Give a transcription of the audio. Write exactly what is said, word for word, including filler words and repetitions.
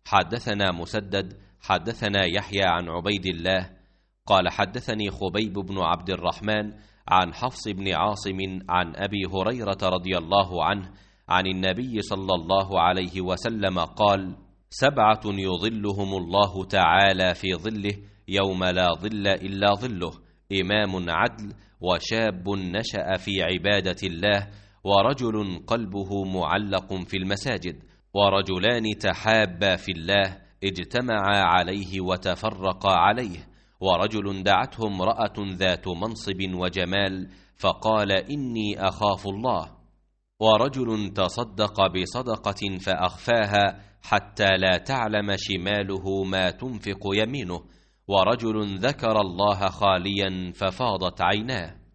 حدثنا مسدد حدثنا يحيى عن عبيد الله قال حدثني خبيب بن عبد الرحمن عن حفص بن عاصم عن أبي هريرة رضي الله عنه عن النبي صلى الله عليه وسلم قال: سبعة يظلهم الله تعالى في ظله يوم لا ظل إلا ظله: إمام عدل، وشاب نشأ في عبادة الله، ورجل قلبه معلق في المساجد، ورجلان تحابا في الله اجتمعا عليه وتفرقا عليه، ورجل دعته امرأة ذات منصب وجمال فقال: إني أخاف الله، ورجل تصدق بصدقة فأخفاها حتى لا تعلم شماله ما تنفق يمينه، ورجل ذكر الله خاليا ففاضت عيناه.